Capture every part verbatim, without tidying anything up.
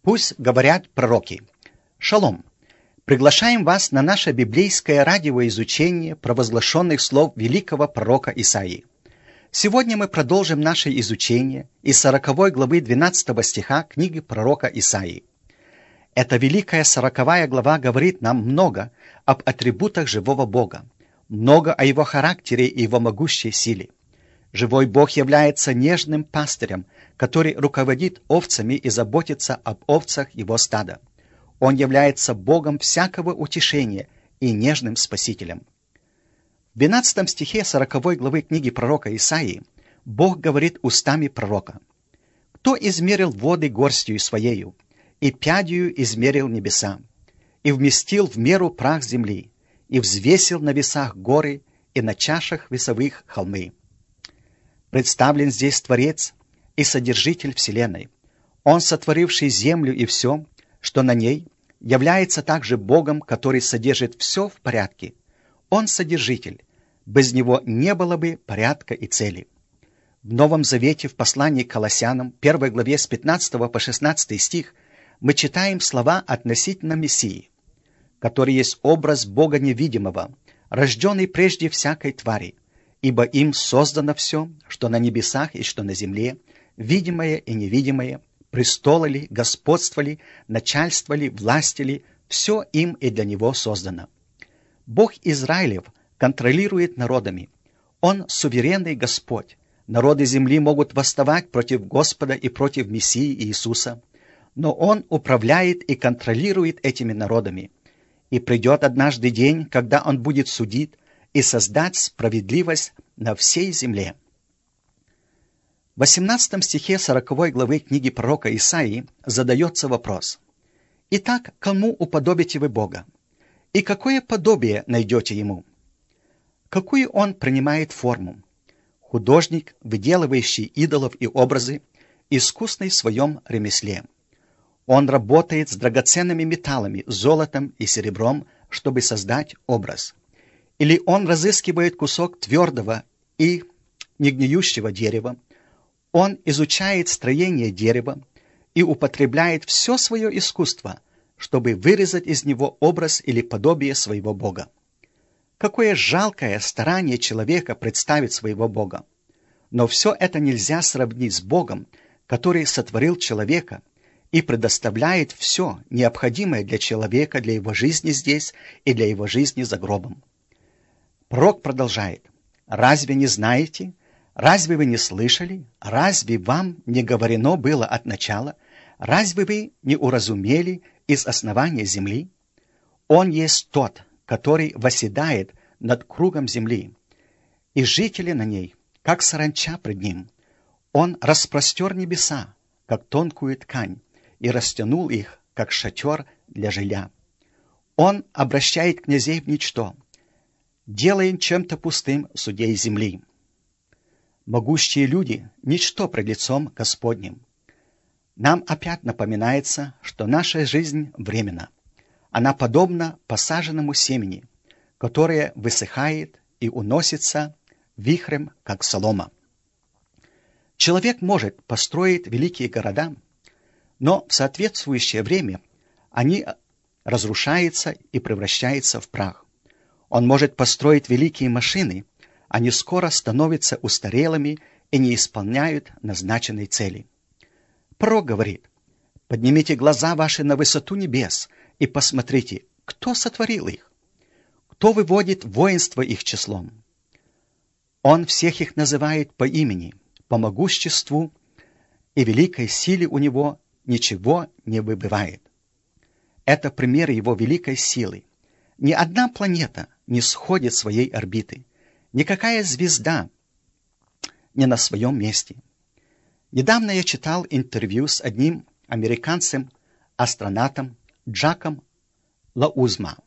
Пусть говорят пророки. Шалом! Приглашаем вас на наше библейское радиоизучение провозглашенных слов великого пророка Исаии. Сегодня мы продолжим наше изучение из сороковой главы двенадцатого стиха книги пророка Исаии. Эта великая сороковая глава говорит нам много об атрибутах живого Бога, много о его характере и его могущей силе. Живой Бог является нежным пастырем, который руководит овцами и заботится об овцах его стада. Он является Богом всякого утешения и нежным спасителем. В двенадцатом стихе сороковой главы книги пророка Исаии Бог говорит устами пророка: «Кто измерил воды горстью своею, и пядью измерил небеса, и вместил в меру прах земли, и взвесил на весах горы, и на чашах весовых холмы». Представлен здесь Творец и Содержитель Вселенной. Он, сотворивший землю и все, что на ней, является также Богом, который содержит все в порядке. Он Содержитель. Без Него не было бы порядка и цели. В Новом Завете, в послании к Колоссянам, первой главе с пятнадцатого по шестнадцатый стих, мы читаем слова относительно Мессии, который есть образ Бога невидимого, рожденный прежде всякой твари, ибо им создано все, что на небесах и что на земле, видимое и невидимое, престолы ли, господство ли, начальство ли, власти ли, все им и для него создано. Бог Израилев контролирует народами. Он суверенный Господь. Народы земли могут восставать против Господа и против Мессии Иисуса, но Он управляет и контролирует этими народами. И придет однажды день, когда Он будет судить и создать справедливость на всей земле. В восемнадцатом стихе сороковой главы книги пророка Исаии задается вопрос: «Итак, кому уподобите вы Бога? И какое подобие найдете Ему?» Какую Он принимает форму? Художник, выделывающий идолов и образы, искусный в своем ремесле. Он работает с драгоценными металлами, золотом и серебром, чтобы создать образ. Или он разыскивает кусок твердого и негниющего дерева, он изучает строение дерева и употребляет все свое искусство, чтобы вырезать из него образ или подобие своего Бога. Какое жалкое старание человека представить своего Бога! Но все это нельзя сравнить с Богом, который сотворил человека и предоставляет все необходимое для человека, для его жизни здесь и для его жизни за гробом. Пророк продолжает: «Разве не знаете? Разве вы не слышали? Разве вам не говорено было от начала? Разве вы не уразумели из основания земли? Он есть тот, который восседает над кругом земли, и жители на ней, как саранча пред ним. Он распростер небеса, как тонкую ткань, и растянул их, как шатер для жилья. Он обращает князей в ничто, делает чем-то пустым судей земли. Могущие люди — ничто пред лицом Господним». Нам опять напоминается, что наша жизнь временна. Она подобна посаженному семени, которое высыхает и уносится вихрем, как солома. Человек может построить великие города, но в соответствующее время они разрушаются и превращаются в прах. Он может построить великие машины, они скоро становятся устарелыми и не исполняют назначенной цели. Пророк говорит: «Поднимите глаза ваши на высоту небес и посмотрите, кто сотворил их, кто выводит воинство их числом». Он всех их называет по имени, по могуществу и великой силе у него ничего не выбывает. Это пример его великой силы. Ни одна планета не сходит с своей орбиты, никакая звезда не на своем месте. Недавно я читал интервью с одним американцем-астронавтом Джаком Лаузма.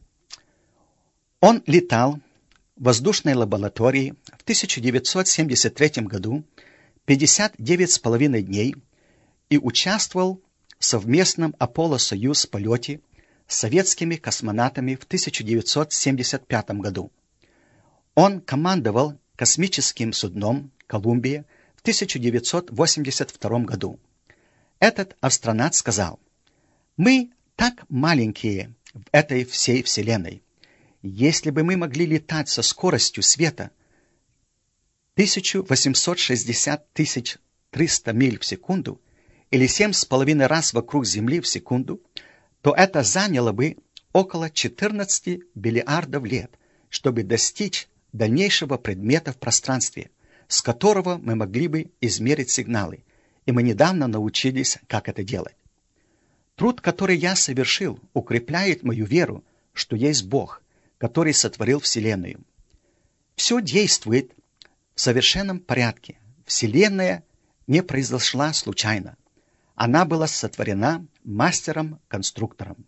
Он летал в воздушной лаборатории в тысяча девятьсот семьдесят третьем году пятьдесят девять с половиной дней и участвовал в совместном Аполло-Союз полете с советскими космонавтами в тысяча девятьсот семьдесят пятом году. Он командовал космическим судном «Колумбия» в тысяча девятьсот восемьдесят втором году. Этот астронавт сказал: Мы так маленькие в этой всей Вселенной. Если бы мы могли летать со скоростью света тысяча восемьсот шестьдесят тысяч триста миль в секунду или семь с половиной раз вокруг Земли в секунду, то это заняло бы около четырнадцати миллиардов лет, чтобы достичь дальнейшего предмета в пространстве, с которого мы могли бы измерить сигналы, и мы недавно научились, как это делать. Труд, который я совершил, укрепляет мою веру, что есть Бог, который сотворил Вселенную. Все действует в совершенном порядке. Вселенная не произошла случайно. Она была сотворена мастером-конструктором.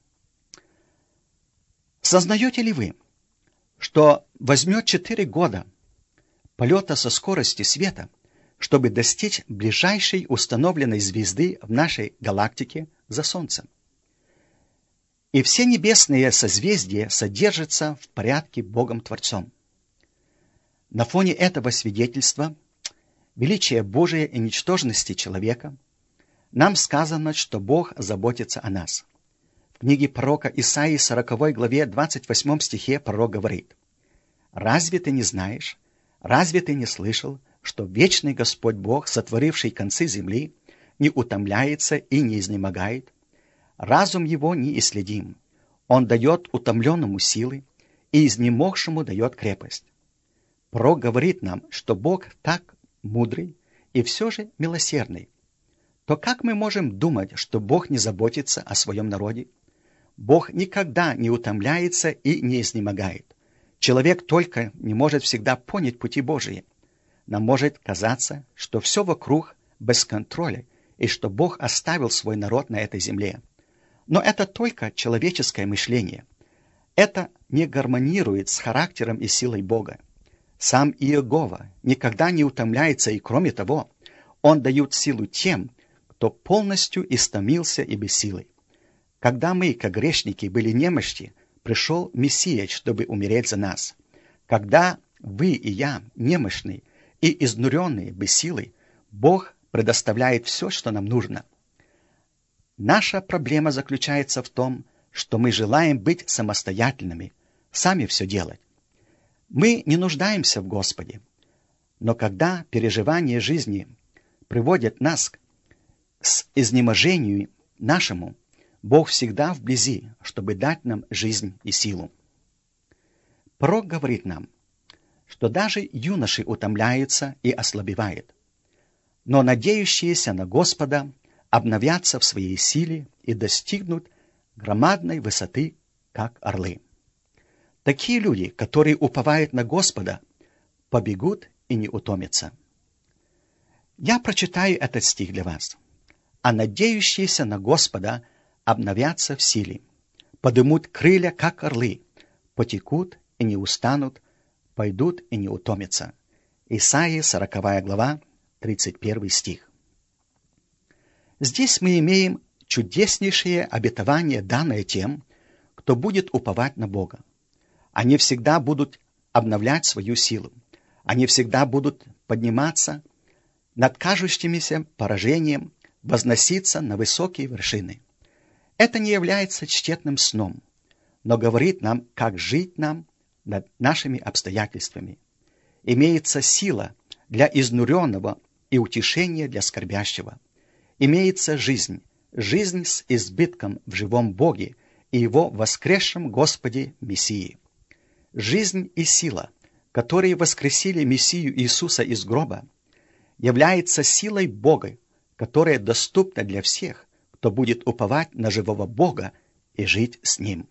Сознаете ли вы, что возьмет четыре года полета со скоростью света, чтобы достичь ближайшей установленной звезды в нашей галактике за Солнцем? И все небесные созвездия содержатся в порядке Богом-творцом. На фоне этого свидетельства величия Божия и ничтожности человека нам сказано, что Бог заботится о нас. В книге пророка Исаии, сороковой главе, двадцать восьмом стихе, пророк говорит: «Разве ты не знаешь, разве ты не слышал, что вечный Господь Бог, сотворивший концы земли, не утомляется и не изнемогает? Разум его неисследим. Он дает утомленному силы, и изнемогшему дает крепость». Пророк говорит нам, что Бог так мудрый и все же милосердный. То как мы можем думать, что Бог не заботится о своем народе? Бог никогда не утомляется и не изнемогает. Человек только не может всегда понять пути Божии. Нам может казаться, что все вокруг без контроля и что Бог оставил свой народ на этой земле. Но это только человеческое мышление. Это не гармонирует с характером и силой Бога. Сам Иегова никогда не утомляется, и кроме того, Он дает силу тем, кто полностью истомился и бессилый. Когда мы, как грешники, были немощи, пришел Мессия, чтобы умереть за нас. Когда вы и я немощны и изнуренные бессилой, Бог предоставляет все, что нам нужно. Наша проблема заключается в том, что мы желаем быть самостоятельными, сами все делать. Мы не нуждаемся в Господе, но когда переживания жизни приводят нас к изнеможению нашему, Бог всегда вблизи, чтобы дать нам жизнь и силу. Пророк говорит нам, что даже юноши утомляются и ослабевают, но надеющиеся на Господа обновятся в своей силе и достигнут громадной высоты, как орлы. Такие люди, которые уповают на Господа, побегут и не утомятся. Я прочитаю этот стих для вас. «А надеющиеся на Господа обновятся в силе, подымут крылья, как орлы, потекут и не устанут, пойдут и не утомятся». Исаия, сороковая глава, тридцать первый стих. Здесь мы имеем чудеснейшее обетование, данное тем, кто будет уповать на Бога. Они всегда будут обновлять свою силу. Они всегда будут подниматься над кажущимися поражением, возноситься на высокие вершины. Это не является тщетным сном, но говорит нам, как жить нам над нашими обстоятельствами. Имеется сила для изнуренного и утешение для скорбящего. Имеется жизнь, жизнь с избытком в живом Боге и Его воскресшем Господе Мессии. Жизнь и сила, которые воскресили Мессию Иисуса из гроба, является силой Бога, которая доступна для всех, кто будет уповать на живого Бога и жить с Ним.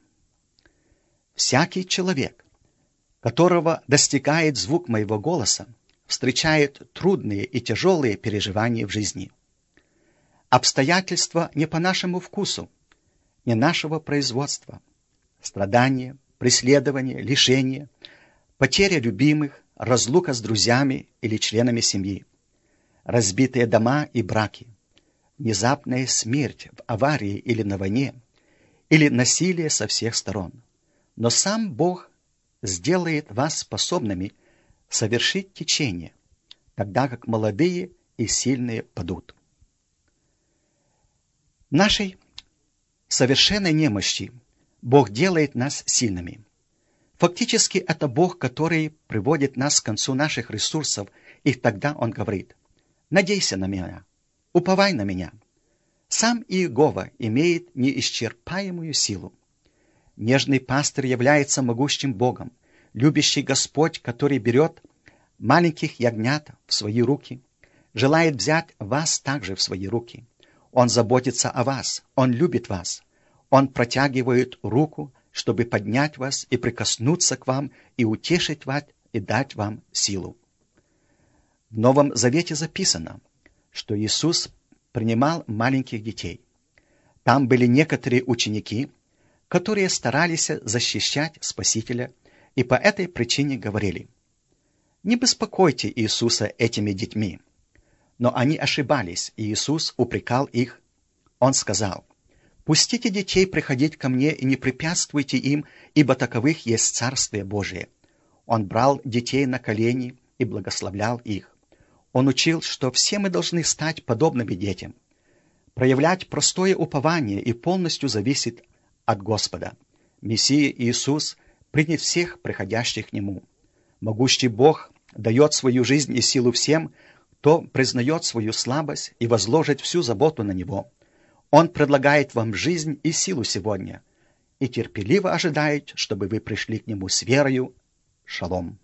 Всякий человек, которого достигает звук моего голоса, встречает трудные и тяжелые переживания в жизни. Обстоятельства не по нашему вкусу, не нашего производства. Страдания, преследование, лишение, потеря любимых, разлука с друзьями или членами семьи, разбитые дома и браки, внезапная смерть в аварии или на войне, или насилие со всех сторон. Но сам Бог сделает вас способными совершить течение, тогда как молодые и сильные падут. В нашей В совершенной немощи Бог делает нас сильными. Фактически это Бог, который приводит нас к концу наших ресурсов, и тогда Он говорит: «Надейся на Меня, уповай на Меня». Сам Иегова имеет неисчерпаемую силу. Нежный пастырь является могущим Богом, любящий Господь, который берет маленьких ягнят в свои руки, желает взять вас также в свои руки. Он заботится о вас, Он любит вас. Он протягивает руку, чтобы поднять вас и прикоснуться к вам, и утешить вас, и дать вам силу. В Новом Завете записано, что Иисус принимал маленьких детей. Там были некоторые ученики, которые старались защищать Спасителя, и по этой причине говорили: «Не беспокойте Иисуса этими детьми». Но они ошибались, и Иисус упрекал их. Он сказал: «Пустите детей приходить ко мне и не препятствуйте им, ибо таковых есть Царствие Божие». Он брал детей на колени и благословлял их. Он учил, что все мы должны стать подобными детям, проявлять простое упование и полностью зависеть от Господа. Мессия Иисус принят всех приходящих к Нему. Могущий Бог дает свою жизнь и силу всем, кто признает свою слабость и возложит всю заботу на Него. Он предлагает вам жизнь и силу сегодня и терпеливо ожидает, чтобы вы пришли к Нему с верою. Шалом.